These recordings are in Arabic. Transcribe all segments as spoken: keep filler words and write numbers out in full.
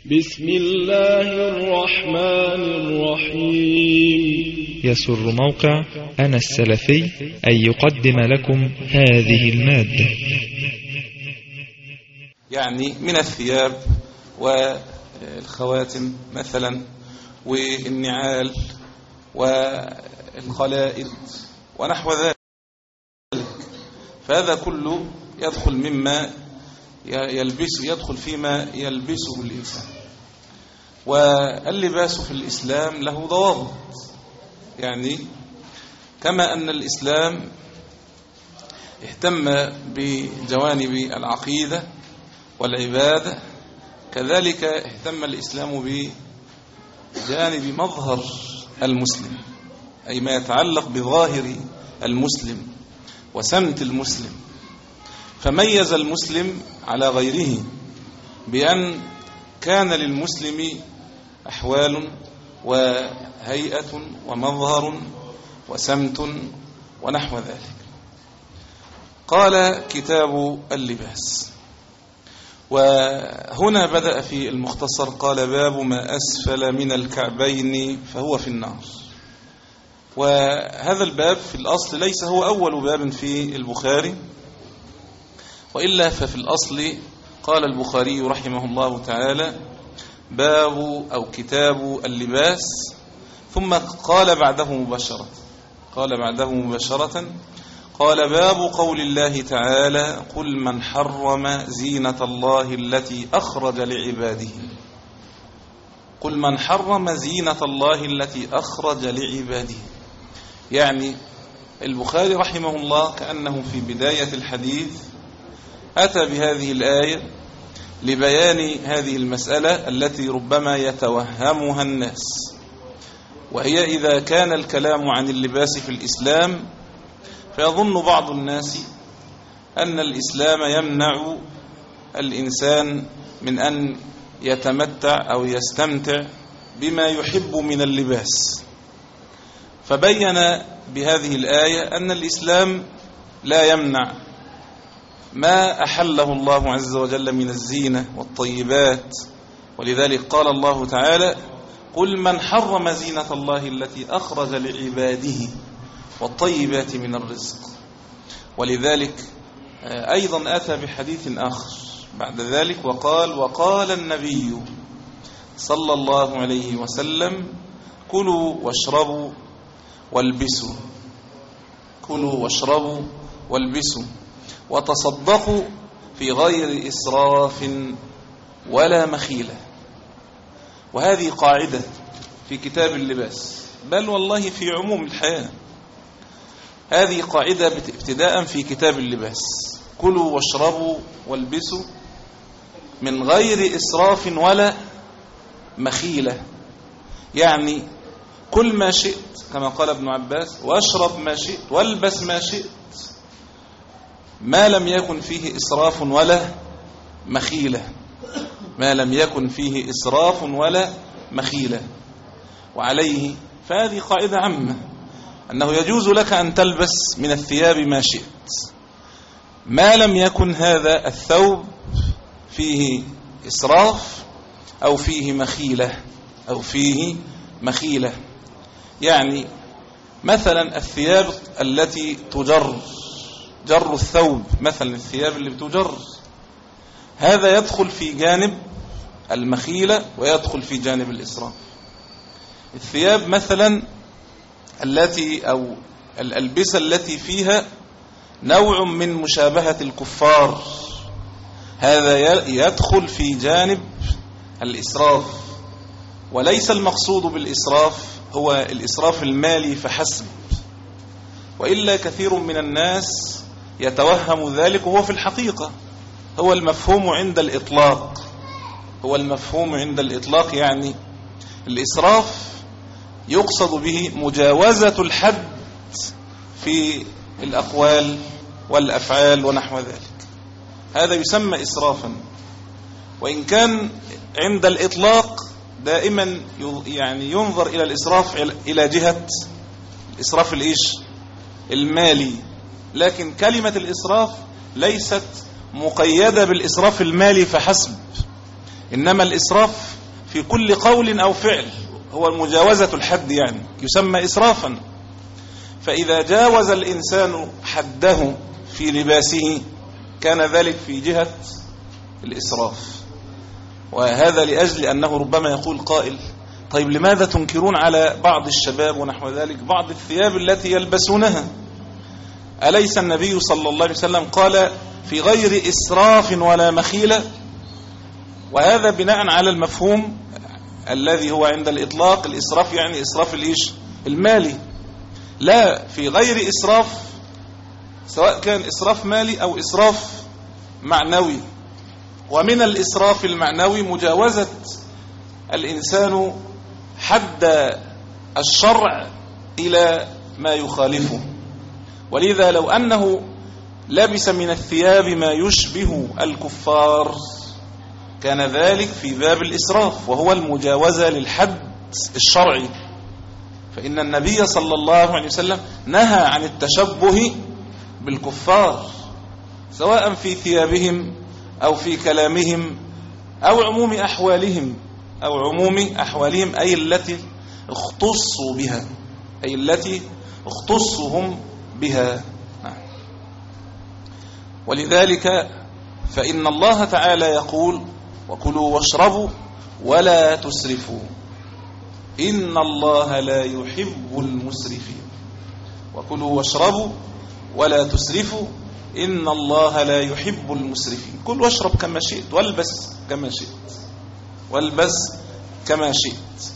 بسم الله الرحمن الرحيم. يسر موقع أنا السلفي أن يقدم لكم هذه المادة. يعني من الثياب والخواتم مثلا والنعال والخلائد ونحو ذلك، فهذا كله يدخل مما يلبس يدخل فيما يلبسه الإنسان. واللباس في الإسلام له ضوابط، يعني كما أن الإسلام اهتم بجوانب العقيدة والعبادة، كذلك اهتم الإسلام بجانب مظهر المسلم، أي ما يتعلق بظاهر المسلم وسمت المسلم. فميز المسلم على غيره بأن كان للمسلم أحوال وهيئة ومظهر وسمت ونحو ذلك. قال كتاب اللباس، وهنا بدأ في المختصر قال باب ما أسفل من الكعبين فهو في النار. وهذا الباب في الأصل ليس هو أول باب في البخاري، وإلا ففي الأصل قال البخاري رحمه الله تعالى باب أو كتاب اللباس، ثم قال بعده مباشرة قال بعده مباشرة قال باب قول الله تعالى قل من حرم زينة الله التي أخرج لعباده. قل من حرم زينة الله التي أخرج لعباده، يعني البخاري رحمه الله كأنه في بداية الحديث أتى بهذه الآية لبيان هذه المسألة التي ربما يتوهمها الناس، وهي إذا كان الكلام عن اللباس في الإسلام فيظن بعض الناس أن الإسلام يمنع الإنسان من أن يتمتع أو يستمتع بما يحب من اللباس، فبين بهذه الآية أن الإسلام لا يمنع ما أحله الله عز وجل من الزينة والطيبات. ولذلك قال الله تعالى قل من حرم زينة الله التي أخرج لعباده والطيبات من الرزق. ولذلك أيضا أتى بحديث آخر بعد ذلك وقال وقال النبي صلى الله عليه وسلم كلوا واشربوا والبسوا كلوا واشربوا والبسوا وتصدقوا في غير إسراف ولا مخيلة. وهذه قاعدة في كتاب اللباس، بل والله في عموم الحياة. هذه قاعدة ابتداء في كتاب اللباس، كلوا واشربوا والبسوا من غير إسراف ولا مخيلة، يعني كل ما شئت كما قال ابن عباس، واشرب ما شئت والبس ما شئت، ما لم يكن فيه إسراف ولا مخيلة ما لم يكن فيه إسراف ولا مخيلة. وعليه فهذه قاعدة عامة أنه يجوز لك أن تلبس من الثياب ما شئت ما لم يكن هذا الثوب فيه إسراف أو فيه مخيلة أو فيه مخيلة. يعني مثلا الثياب التي تجر جر الثوب، مثلا الثياب اللي بتجر، هذا يدخل في جانب المخيلة ويدخل في جانب الإسراف. الثياب مثلا التي أو الألبسة التي فيها نوع من مشابهة الكفار، هذا يدخل في جانب الإسراف. وليس المقصود بالإسراف هو الإسراف المالي فحسب، وإلا كثير من الناس يتوهم ذلك، وهو في الحقيقة هو المفهوم عند الإطلاق هو المفهوم عند الإطلاق يعني الإسراف يقصد به مجاوزة الحد في الأقوال والأفعال ونحو ذلك، هذا يسمى إسرافا. وإن كان عند الإطلاق دائما يعني ينظر إلى الإسراف إلى جهة الإسراف الإيش المالي، لكن كلمة الإسراف ليست مقيدة بالإسراف المالي فحسب، إنما الإسراف في كل قول أو فعل هو مجاوزة الحد، يعني يسمى إسرافا. فإذا جاوز الإنسان حده في لباسه كان ذلك في جهة الإسراف. وهذا لأجل أنه ربما يقول قائل: طيب لماذا تنكرون على بعض الشباب ونحو ذلك بعض الثياب التي يلبسونها؟ أليس النبي صلى الله عليه وسلم قال في غير إسراف ولا مخيلة؟ وهذا بناء على المفهوم الذي هو عند الإطلاق الإسراف يعني إسراف الإيش المالي. لا، في غير إسراف، سواء كان إسراف مالي أو إسراف معنوي. ومن الإسراف المعنوي مجاوزة الإنسان حد الشرع إلى ما يخالفه. ولذا لو أنه لبس من الثياب ما يشبه الكفار كان ذلك في باب الإسراف، وهو المجاوزة للحد الشرعي. فإن النبي صلى الله عليه وسلم نهى عن التشبه بالكفار، سواء في ثيابهم أو في كلامهم أو عموم أحوالهم أو عموم أحوالهم أي التي اختصوا بها، أي التي اختصهم بها. ولذلك فإن الله تعالى يقول: وكلوا واشربوا ولا تسرفوا إن الله لا يحب المسرفين. وكلوا واشربوا ولا تسرفوا إن الله لا يحب المسرفين. كل واشرب كما شئت، والبس كما شئت، والبس كما شئت.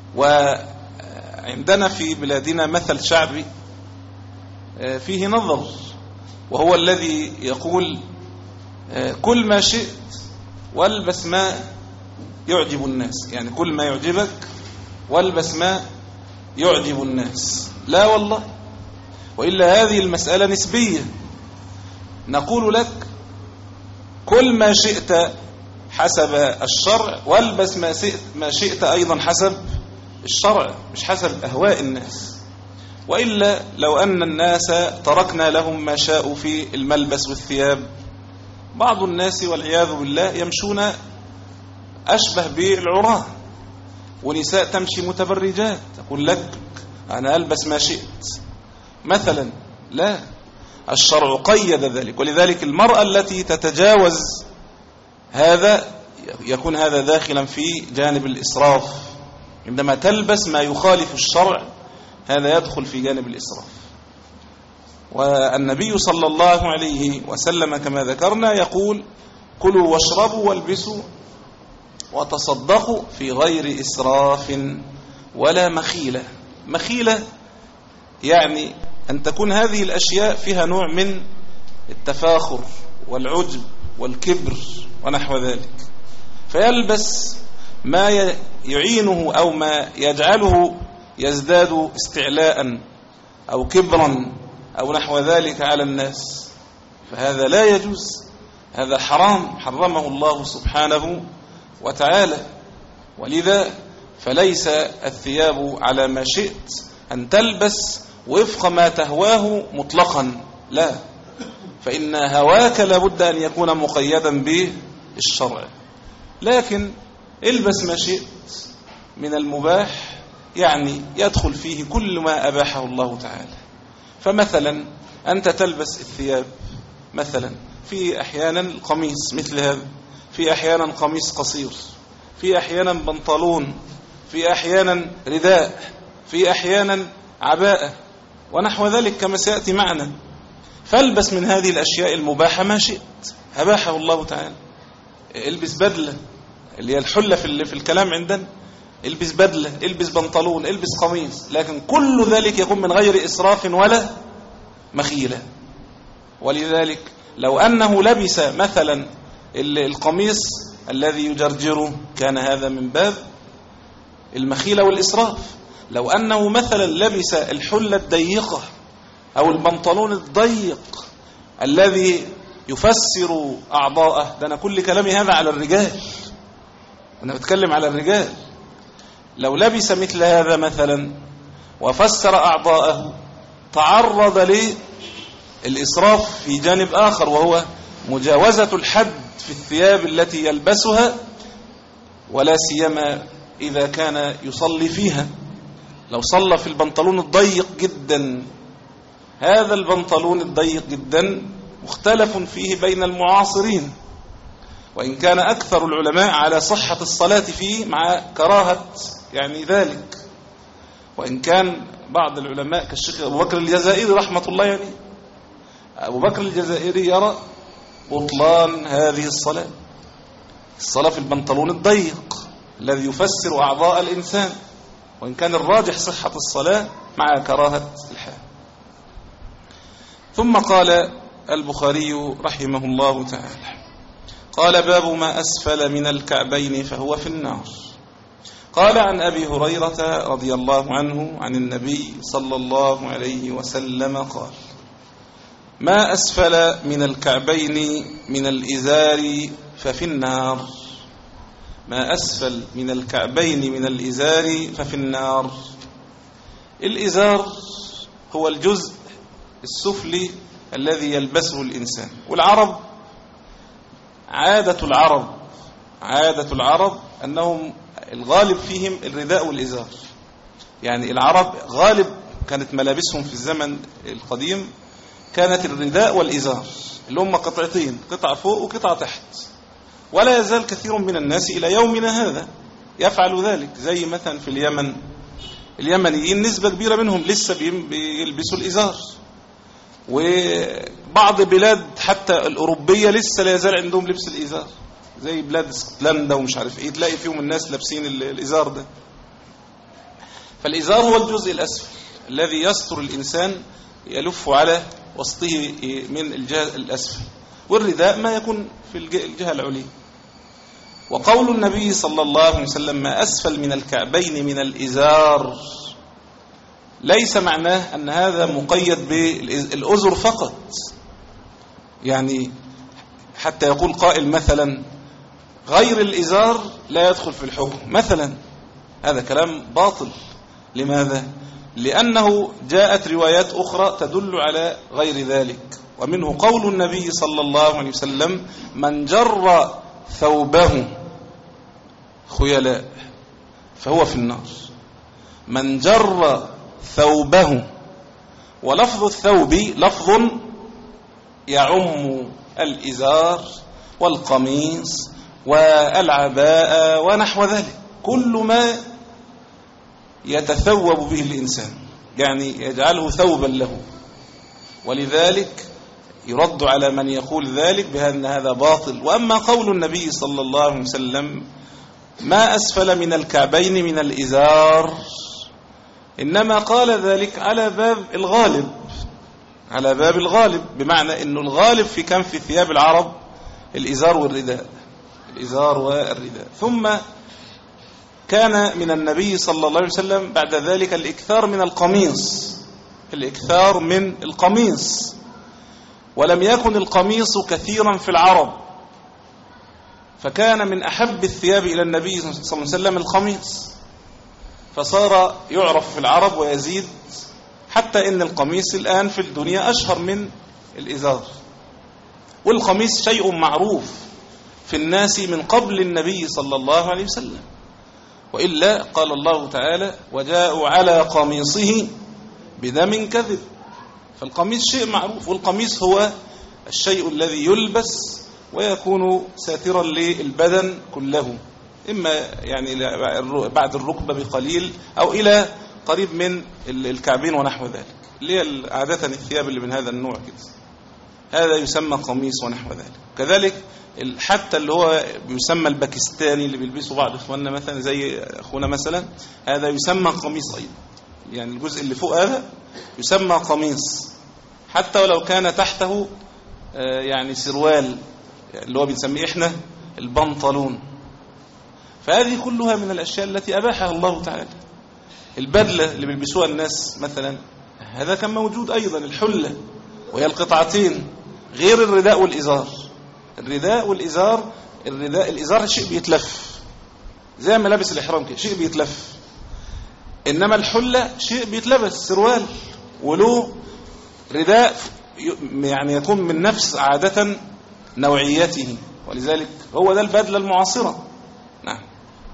وعندنا في بلادنا مثل شعبي فيه نظر، وهو الذي يقول: كل ما شئت والبس ما يعجب الناس. يعني كل ما يعجبك والبس ما يعجب الناس. لا والله، وإلا هذه المسألة نسبية. نقول لك: كل ما شئت حسب الشرع، والبس ما شئت, ما شئت أيضا حسب الشرع، مش حسب أهواء الناس. وإلا لو أن الناس تركنا لهم ما شاءوا في الملبس والثياب، بعض الناس والعياذ بالله يمشون أشبه بالعراة، ونساء تمشي متبرجات. تقول لك: أنا ألبس ما شئت مثلا. لا، الشرع قيد ذلك. ولذلك المرأة التي تتجاوز هذا يكون هذا داخلا في جانب الإسراف. عندما تلبس ما يخالف الشرع هذا يدخل في جانب الإسراف. والنبي صلى الله عليه وسلم كما ذكرنا يقول: كلوا واشربوا والبسوا وتصدقوا في غير إسراف ولا مخيلة. مخيلة يعني أن تكون هذه الأشياء فيها نوع من التفاخر والعجب والكبر ونحو ذلك، فيلبس ما يعينه أو ما يجعله يزداد استعلاء أو كبرا أو نحو ذلك على الناس، فهذا لا يجوز، هذا حرام حرمه الله سبحانه وتعالى. ولذا فليس الثياب على ما شئت أن تلبس وفق ما تهواه مطلقا، لا، فإن هواك لابد أن يكون مقيدا بالشرع. لكن البس ما شئت من المباح، يعني يدخل فيه كل ما أباحه الله تعالى. فمثلا أنت تلبس الثياب، مثلا في أحيانا القميص مثل هذا، في أحيانا قميص قصير، في أحيانا بنطلون، في أحيانا رداء، في أحيانا عباءة ونحو ذلك كما سيأتي معنا. فالبس من هذه الأشياء المباحة ما شئت أباحه الله تعالى. البس بدلة اللي هي الحلة في, في الكلام عندنا، البس بدلة، البس بنطلون، البس قميص، لكن كل ذلك يكون من غير إسراف ولا مخيلة. ولذلك لو أنه لبس مثلا القميص الذي يجرجره كان هذا من باب المخيلة والإسراف. لو أنه مثلا لبس الحلة الضيقة أو البنطلون الضيق الذي يفسر أعضاءه، ده أنا كل كلامي هذا على الرجال، أنا بتكلم على الرجال. لو لبس مثل هذا مثلا وفسر أعضاءه تعرض للإسراف في جانب آخر، وهو مجاوزة الحد في الثياب التي يلبسها ولا سيما إذا كان يصلي فيها. لو صلى في البنطلون الضيق جدا، هذا البنطلون الضيق جدا مختلف فيه بين المعاصرين، وإن كان أكثر العلماء على صحة الصلاة فيه مع كراهة يعني ذلك، وإن كان بعض العلماء كالشيخ أبو بكر الجزائري رحمة الله يعني أبو بكر الجزائري يرى بطلان هذه الصلاة، الصلاة في البنطلون الضيق الذي يفسر أعضاء الإنسان، وإن كان الراجح صحة الصلاة مع كراهة الحال. ثم قال البخاري رحمه الله تعالى: قال باب ما أسفل من الكعبين فهو في النار. قال عن أبي هريرة رضي الله عنه عن النبي صلى الله عليه وسلم قال: ما أسفل من الكعبين من الإزار ففي النار. ما أسفل من الكعبين من الإزار ففي النار. الإزار هو الجزء السفلي الذي يلبسه الإنسان. والعرب عادة العرب عادة العرب أنهم الغالب فيهم الرداء والإزار. يعني العرب غالب كانت ملابسهم في الزمن القديم كانت الرداء والإزار اللي هم قطعتين، قطعة فوق وقطعة تحت. ولا يزال كثير من الناس إلى يومنا هذا يفعل ذلك. زي مثلا في اليمن، اليمنيين نسبة كبيرة منهم لسه بيلبسوا الإزار، وبعض بلاد حتى الأوروبية لسه لا يزال عندهم لبس الإزار، زي بلاد اسكتلندا ومش عارف ايه، تلاقي فيهم الناس لابسين الإزار ده. فالإزار هو الجزء الأسفل الذي يستر الإنسان، يلف على وسطه من الجهة الأسفل، والرداء ما يكون في الجهة العليا. وقول النبي صلى الله عليه وسلم ما أسفل من الكعبين من الإزار ليس معناه أن هذا مقيد بالأزر فقط. يعني حتى يقول قائل مثلا غير الإزار لا يدخل في الحكم مثلا، هذا كلام باطل. لماذا؟ لأنه جاءت روايات أخرى تدل على غير ذلك، ومنه قول النبي صلى الله عليه وسلم من جر ثوبه خيلاء فهو في النار. من جر ثوبه، ولفظ الثوب لفظ يعم الإزار والقميص والعباءة ونحو ذلك، كل ما يتثوب به الإنسان يعني يجعله ثوبا له. ولذلك يرد على من يقول ذلك بأن هذا باطل. وأما قول النبي صلى الله عليه وسلم ما أسفل من الكعبين من الإزار، إنما قال ذلك على باب الغالب، على باب الغالب، بمعنى أنه الغالب في كان في ثياب العرب الإزار والرداء، الإزار والرداء. ثم كان من النبي صلى الله عليه وسلم بعد ذلك الإكثار من القميص، الإكثار من القميص، ولم يكن القميص كثيرا في العرب، فكان من أحب الثياب إلى النبي صلى الله عليه وسلم القميص، فصار يعرف في العرب ويزيد، حتى إن القميص الآن في الدنيا أشهر من الإزار. والقميص شيء معروف في الناس من قبل النبي صلى الله عليه وسلم، وإلا قال الله تعالى وجاءوا على قميصه بدم كذب. فالقميص شيء معروف، والقميص هو الشيء الذي يلبس ويكون ساترا للبدن كله، إما يعني بعد الركبة بقليل أو إلى قريب من الكعبين ونحو ذلك، اللي هي عادة الثياب اللي من هذا النوع كده، هذا يسمى قميص ونحو ذلك. كذلك حتى اللي هو يسمى الباكستاني اللي بيلبسه بعض إخواننا مثلا زي أخونا مثلا، هذا يسمى قميص أيضا، يعني الجزء اللي فوق هذا يسمى قميص، حتى ولو كان تحته يعني سروال اللي هو بنسميه إحنا البنطلون. فهذه كلها من الأشياء التي أباحها الله تعالى. البدلة اللي بيلبسوها الناس مثلا هذا كان موجود أيضا، الحلة وهي القطعتين، غير الرداء والإزار. الرداء والإزار، الرداء الإزار شيء بيتلف زي ملابس الإحرام كده، شيء بيتلف، إنما الحلة شيء بيتلبس، سروال وله رداء يعني يكون من نفس عادة نوعيته، ولذلك هو ده البدلة المعاصرة. نعم.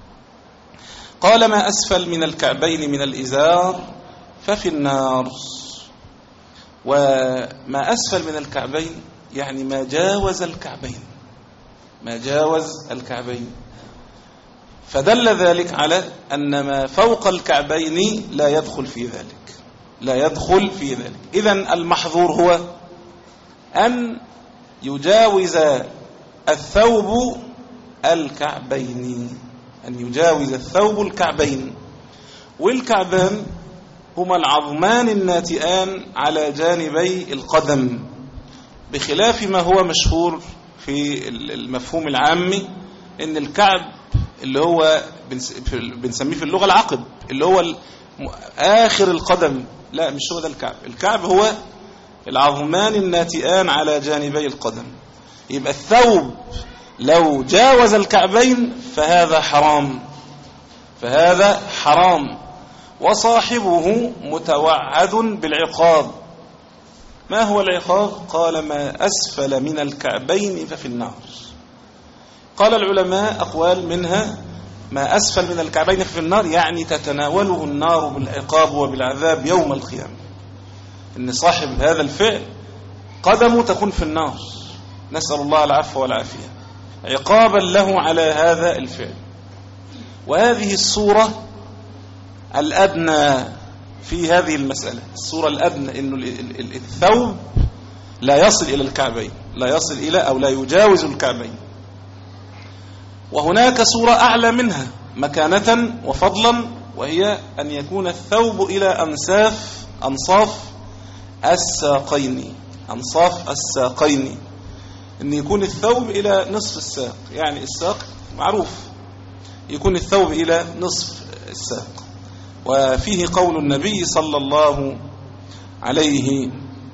قال ما أسفل من الكعبين من الإزار ففي النار. وما أسفل من الكعبين يعني ما جاوز الكعبين، ما جاوز الكعبين، فدل ذلك على أن ما فوق الكعبين لا يدخل في ذلك، لا يدخل في ذلك. إذن المحظور هو أن يجاوز الثوب الكعبين، أن يجاوز الثوب الكعبين. والكعبان هما العظمان الناتئان على جانبي القدم، بخلاف ما هو مشهور في المفهوم العامي ان الكعب اللي هو بنسميه في اللغة العقب، اللي هو آخر القدم. لا، مش هو ده الكعب. الكعب هو العظمان الناتئان على جانبي القدم. يبقى الثوب لو جاوز الكعبين فهذا حرام، فهذا حرام، وصاحبه متوعد بالعقاب. ما هو العقاب؟ قال ما أسفل من الكعبين ففي النار. قال العلماء أقوال، منها ما أسفل من الكعبين ففي النار يعني تتناوله النار بالعقاب وبالعذاب يوم القيامة، إن صاحب هذا الفعل قدمه تكون في النار، نسأل الله العفو والعافية، عقابا له على هذا الفعل. وهذه الصورة الأدنى في هذه المسألة، الصورة الأدنى إنه الثوب لا يصل إلى الكعبين، لا يصل إلى أو لا يجاوز الكعبين. وهناك صورة أعلى منها مكانة وفضلا، وهي أن يكون الثوب إلى أنساف أنصاف الساقين، أنصاف الساقين، أن يكون الثوب إلى نصف الساق، يعني الساق معروف، يكون الثوب إلى نصف الساق. وفيه قول النبي صلى الله عليه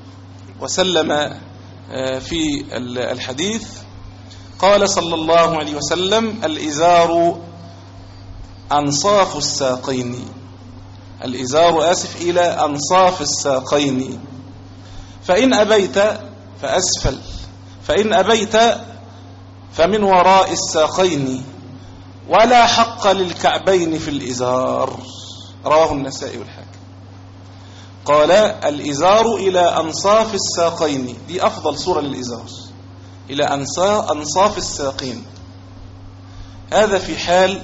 وسلم في الحديث، قال صلى الله عليه وسلم الإزار أنصاف الساقين، الإزار آسف إلى أنصاف الساقين، فإن أبيت فأسفل، فإن أبيت فمن وراء الساقين، ولا حق للكعبين في الإزار. رواه النسائي والحاكم. قال الإزار إلى أنصاف الساقين، دي أفضل صورة للإزار، إلى أنصاف الساقين. هذا في حال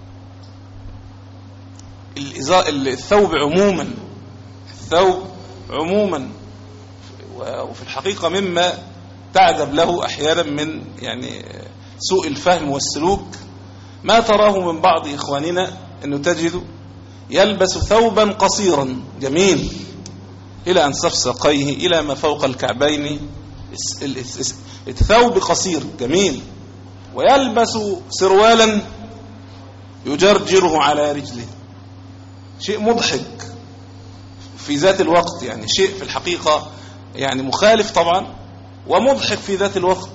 الثوب عموما، الثوب عموما. وفي الحقيقة مما تعجب له أحيانا من يعني سوء الفهم والسلوك، ما تراه من بعض إخواننا أنه تجد يلبس ثوبا قصيرا جميل إلى أنصاف ساقيه إلى ما فوق الكعبين، الثوب قصير جميل، ويلبس سروالا يجرجره على رجله، شيء مضحك في ذات الوقت، يعني شيء في الحقيقة يعني مخالف طبعا ومضحك في ذات الوقت.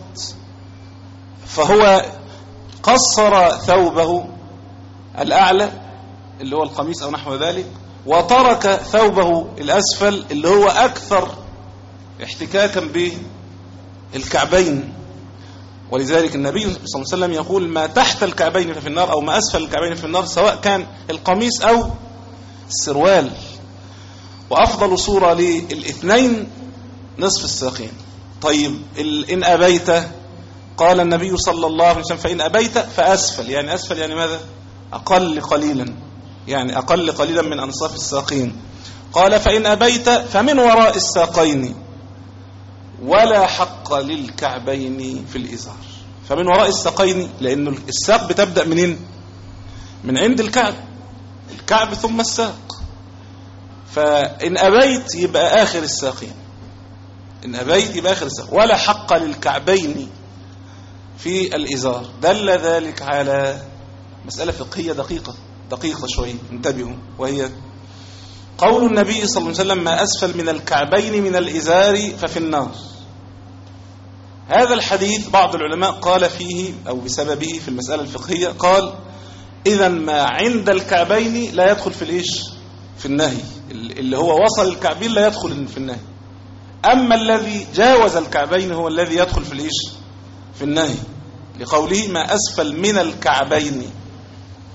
فهو قصر ثوبه الأعلى اللي هو القميص أو نحو ذلك، وترك ثوبه الأسفل اللي هو أكثر احتكاكا بالكعبين. ولذلك النبي صلى الله عليه وسلم يقول ما تحت الكعبين في النار، أو ما أسفل الكعبين في النار، سواء كان القميص أو السروال. وأفضل صورة للاثنين نصف الساقين. طيب إن أبيت، قال النبي صلى الله عليه وسلم فإن أبيت فأسفل، يعني أسفل يعني ماذا؟ أقل قليلا، يعني أقل قليلا من أنصاف الساقين. قال فإن أبيت فمن وراء الساقين، ولا حق للكعبين في الإزار. فمن وراء الساقين لأن الساق بتبدأ منين؟ من عند الكعب، الكعب ثم الساق. فإن أبيت يبقى آخر الساقين، إن أبيت يبقى آخر الساق. ولا حق للكعبين في الإزار. دل ذلك على مسألة فقهية دقيقة دقيقة شوية، انتبهوا، وهي قول النبي صلى الله عليه وسلم ما أسفل من الكعبين من الإزار ففي النار. هذا الحديث بعض العلماء قال فيه أو بسببه في المسألة الفقهية، قال إذا ما عند الكعبين لا يدخل في الإيش؟ في النهي، اللي هو وصل الكعبين لا يدخل في النهي. أما الذي جاوز الكعبين هو الذي يدخل في الإيش؟ في النهي، لقوله ما أسفل من الكعبين.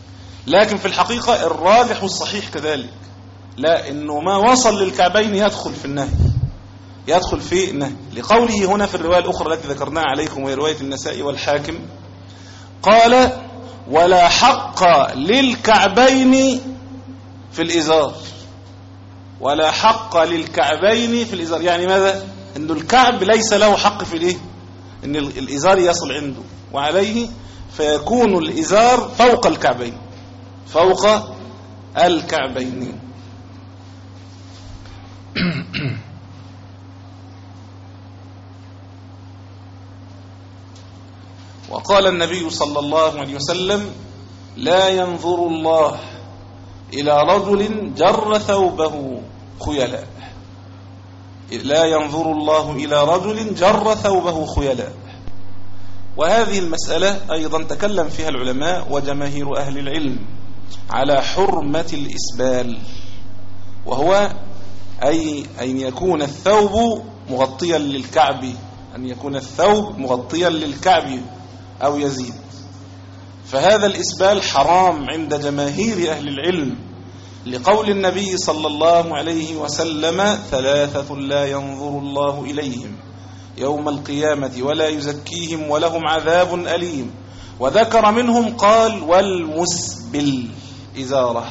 لكن في الحقيقة الراجح والصحيح كذلك، لا، إنه ما وصل للكعبين يدخل في النهي، يدخل في النهي، لقوله هنا في الرواية الأخرى التي ذكرناها عليكم وهي رواية النسائي والحاكم، قال ولا حق للكعبين في الإزار. ولا حق للكعبين في الإزار، يعني ماذا؟ إن الكعب ليس له حق في الإيه؟ إن الإزار يصل عنده وعليه، فيكون الإزار فوق الكعبين، فوق الكعبين. وقال النبي صلى الله عليه وسلم لا ينظر الله إلى رجل جر ثوبه خيلاء، لا ينظر الله إلى رجل جر ثوبه خيلاء. وهذه المسألة أيضا تكلم فيها العلماء وجماهير أهل العلم على حرمة الإسبال، وهو أي أن يكون الثوب مغطيا للكعب، أن يكون الثوب مغطيا للكعب أو يزيد، فهذا الإسبال حرام عند جماهير أهل العلم، لقول النبي صلى الله عليه وسلم ثلاثة لا ينظر الله إليهم يوم القيامة ولا يزكيهم ولهم عذاب أليم. وذكر منهم قال والمسبل إزاره،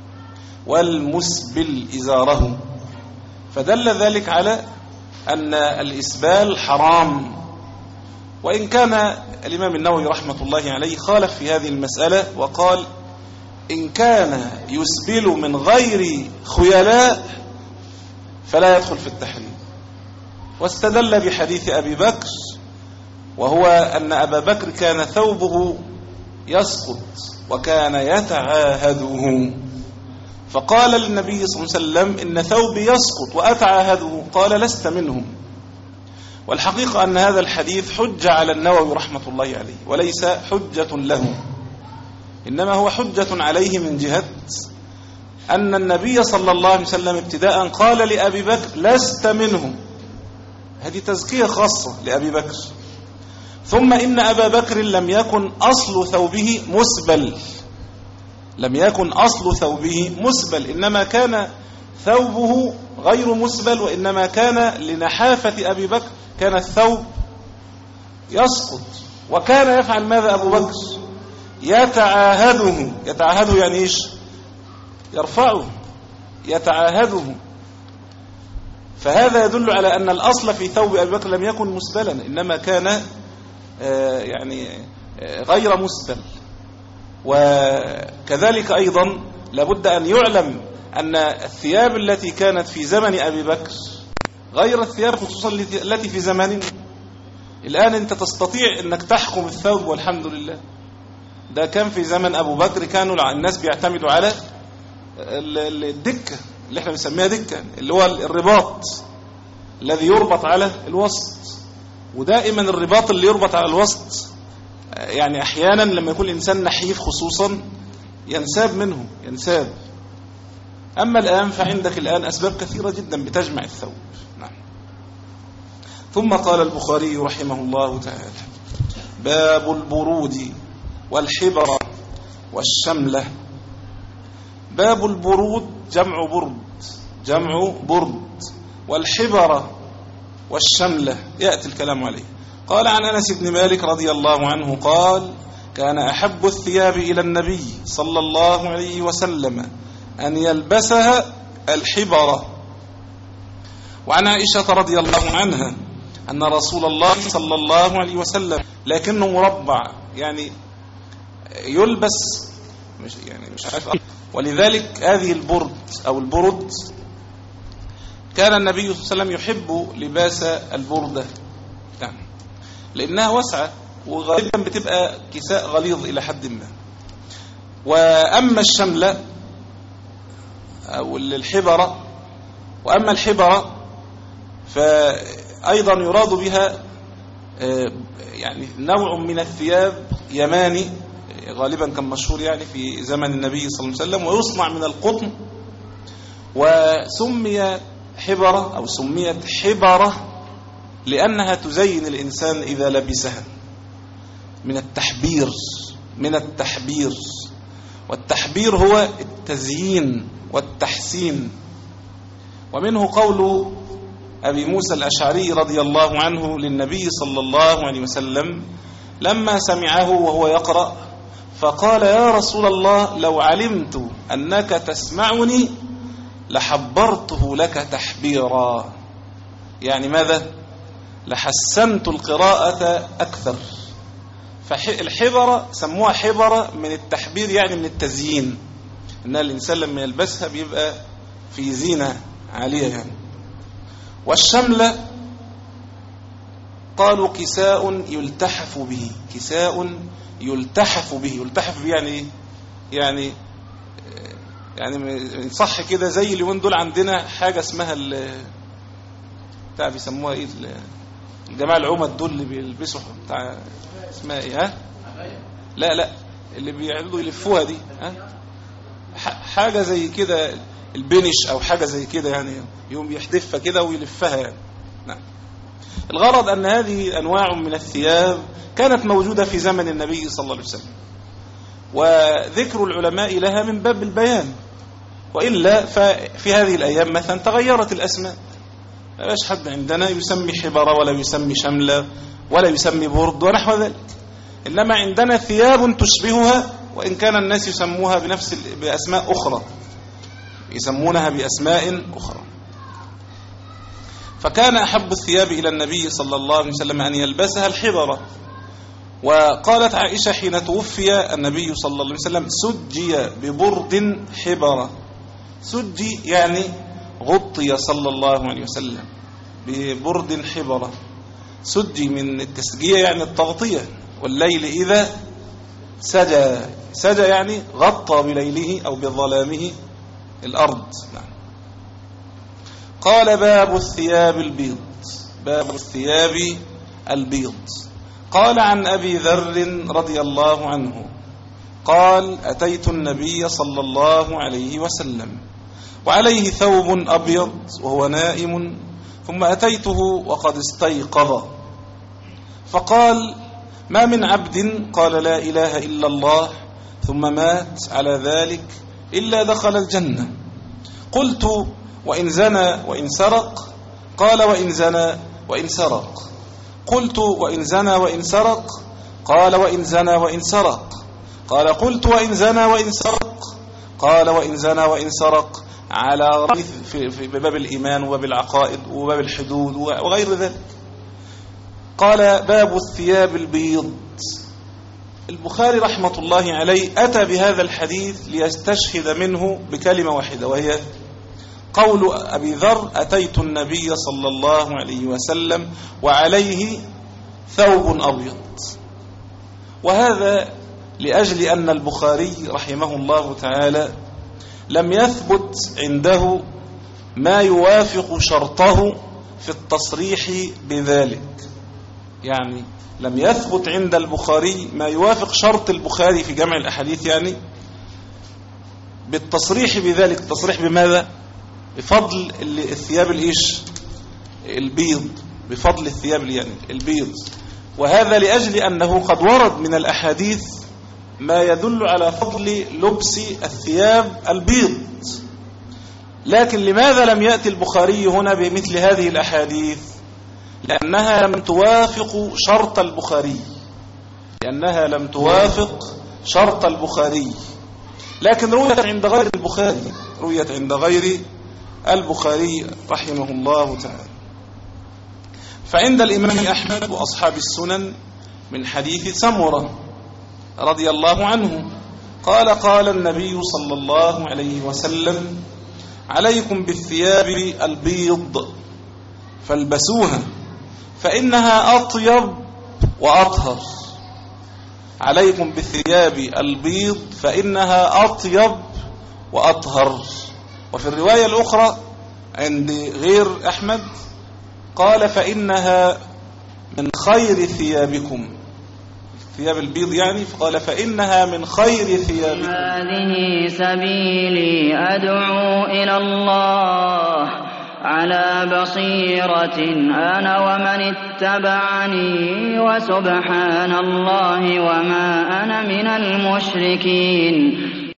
والمسبل إزاره، فدل ذلك على أن الإسبال حرام. وإن كان الإمام النووي رحمة الله عليه خالف في هذه المسألة وقال إن كان يسبل من غير خيلاء فلا يدخل في التحريم، واستدل بحديث أبي بكر، وهو أن أبا بكر كان ثوبه يسقط وكان يتعاهده، فقال للنبي صلى الله عليه وسلم إن ثوبي يسقط وأتعاهده، قال لست منهم. والحقيقة أن هذا الحديث حجة على النووي رحمة الله عليه وليس حجة له، إنما هو حجة عليه من جهة أن النبي صلى الله عليه وسلم ابتداء قال لأبي بكر لست منهم، هذه تزكية خاصة لأبي بكر. ثم إن أبا بكر لم يكن أصل ثوبه مسبل، لم يكن أصل ثوبه مسبل، إنما كان ثوبه غير مسبل، وإنما كان لنحافة أبي بكر كان الثوب يسقط، وكان يفعل ماذا أبو بكر؟ يتعاهده. يتعاهده يعني إيش؟ يرفعه، يتعاهده. فهذا يدل على أن الأصل في ثوب أبي بكر لم يكن مسبلا، إنما كان يعني غير مسبل. وكذلك أيضا لابد أن يعلم أن الثياب التي كانت في زمن أبي بكر غير الثياب خصوصا التي في زماننا. الآن أنت تستطيع أنك تحكم الثوب والحمد لله، ده كان في زمن أبو بكر كانوا الناس بيعتمدوا على الدكة اللي احنا بنسميها دكة، اللي هو الرباط الذي يربط على الوسط. ودائما الرباط اللي يربط على الوسط يعني أحيانا لما يكون الإنسان نحيف خصوصا ينساب منه، ينساب. أما الآن فعندك الآن أسباب كثيرة جدا بتجمع الثوب. نعم. ثم قال البخاري رحمه الله تعالى باب البرود والحبرة والشملة. باب البرود جمع برد، جمع برد، والحبرة والشملة يأتي الكلام عليه. قال عن أنس بن مالك رضي الله عنه قال كان أحب الثياب إلى النبي صلى الله عليه وسلم أن يلبسها الحبرة. وعن عائشة رضي الله عنها أن رسول الله صلى الله عليه وسلم لكنه مربع يعني يلبس مش يعني مش عارف، ولذلك هذه البرد أو البرد كان النبي صلى الله عليه وسلم يحب لباس البردة يعني لأنها واسعة وغالبا بتبقى كساء غليظ إلى حد ما. وأما الشملة أو الحبرة، وأما الحبرة فأيضا يراد بها يعني نوع من الثياب يماني غالبا كان مشهور يعني في زمن النبي صلى الله عليه وسلم، ويصنع من القطن، وسمي حبرة أو سميت حبرة لأنها تزين الإنسان إذا لبسها من التحبير، من التحبير. والتحبير هو التزيين والتحسين. ومنه قول أبي موسى الأشعري رضي الله عنه للنبي صلى الله عليه وسلم لما سمعه وهو يقرأ فقال: يا رسول الله، لو علمت أنك تسمعني لحبرته لك تحبيرا. يعني ماذا؟ لحسنت القراءة أكثر. فالحبرة سموها حبرة من التحبير، يعني من التزيين، إن الإنسان لما يلبسها بيبقى في زينة عالية يعني. والشملة قالوا كساء يلتحف به، كساء يلتحف به. يلتحف به يعني ايه؟ يعني يعني صح كده، زي اليومين دول عندنا حاجة اسمها ال بتاع بيسموها ايه، الجماعة العمد دول اللي بيلبسوا بتاع اسمها ايه؟ ها لا لا اللي بيعرضوا يلفوها دي، ها حاجة زي كده، البنش او حاجة زي كده، يعني يوم يحدفها كده ويلفها يعني. نعم. الغرض أن هذه أنواع من الثياب كانت موجودة في زمن النبي صلى الله عليه وسلم، وذكر العلماء لها من باب البيان، وإلا ففي هذه الأيام مثلا تغيرت الأسماء، ما بقاش حد عندنا يسمي حبرة ولا يسمي شملة ولا يسمي برد ونحو ذلك، إنما عندنا ثياب تشبهها، وإن كان الناس يسموها بنفس بأسماء أخرى، يسمونها بأسماء أخرى. فكان أحب الثياب إلى النبي صلى الله عليه وسلم أن يلبسها الحبرة. وقالت عائشة حين توفي النبي صلى الله عليه وسلم: سجي ببرد حبرة. سجي يعني غطي صلى الله عليه وسلم ببرد حبرة. سجي من التسجية يعني التغطية، والليل إذا سجى. سجى يعني غطى بليله أو بظلامه الأرض. نعم. قال: باب الثياب البيض. باب الثياب البيض. قال عن أبي ذر رضي الله عنه قال: أتيت النبي صلى الله عليه وسلم وعليه ثوب أبيض وهو نائم، ثم أتيته وقد استيقظ، فقال: ما من عبد قال لا إله إلا الله ثم مات على ذلك إلا دخل الجنة. قلت: وإن زنى وإن سرق؟ قال: وإن زنى وإن سرق. قلت: وإن زنى وإن سرق؟ قال: وإن زنى وإن سرق. قال: قلت: وإن زنى وإن سرق؟ قال: وإن زنى وإن سرق. على في, في باب الإيمان وباب العقائد وباب الحدود وغير ذلك. قال: باب الثياب البيض. البخاري رحمة الله عليه أتى بهذا الحديث ليستشهد منه بكلمة واحدة، وهي قول أبي ذر: أتيت النبي صلى الله عليه وسلم وعليه ثوب أبيض. وهذا لأجل أن البخاري رحمه الله تعالى لم يثبت عنده ما يوافق شرطه في التصريح بذلك. يعني لم يثبت عند البخاري ما يوافق شرط البخاري في جمع الأحاديث، يعني بالتصريح بذلك. التصريح بماذا؟ بفضل الثياب الإيش؟ البيض، بفضل الثياب يعني البيض. وهذا لأجل أنه قد ورد من الأحاديث ما يدل على فضل لبس الثياب البيض. لكن لماذا لم يأتي البخاري هنا بمثل هذه الأحاديث؟ لأنها لم توافق شرط البخاري، لأنها لم توافق شرط البخاري. لكن رويت عند غير البخاري، رويت عند غير البخاري رحمه الله تعالى. فعند الإمام أحمد وأصحاب السنن من حديث سمرة رضي الله عنه قال: قال النبي صلى الله عليه وسلم: عليكم بالثياب البيض فالبسوها فإنها أطيب وأطهر. عليكم بالثياب البيض فإنها أطيب وأطهر. وفي الرواية الأخرى عند غير أحمد قال: فإنها من خير ثيابكم. ثياب البيض يعني، فقال: فإنها من خير ثيابكم. هذه سبيلي أدعو إلى الله على بصيرة أنا ومن اتبعني وسبحان الله وما أنا من المشركين.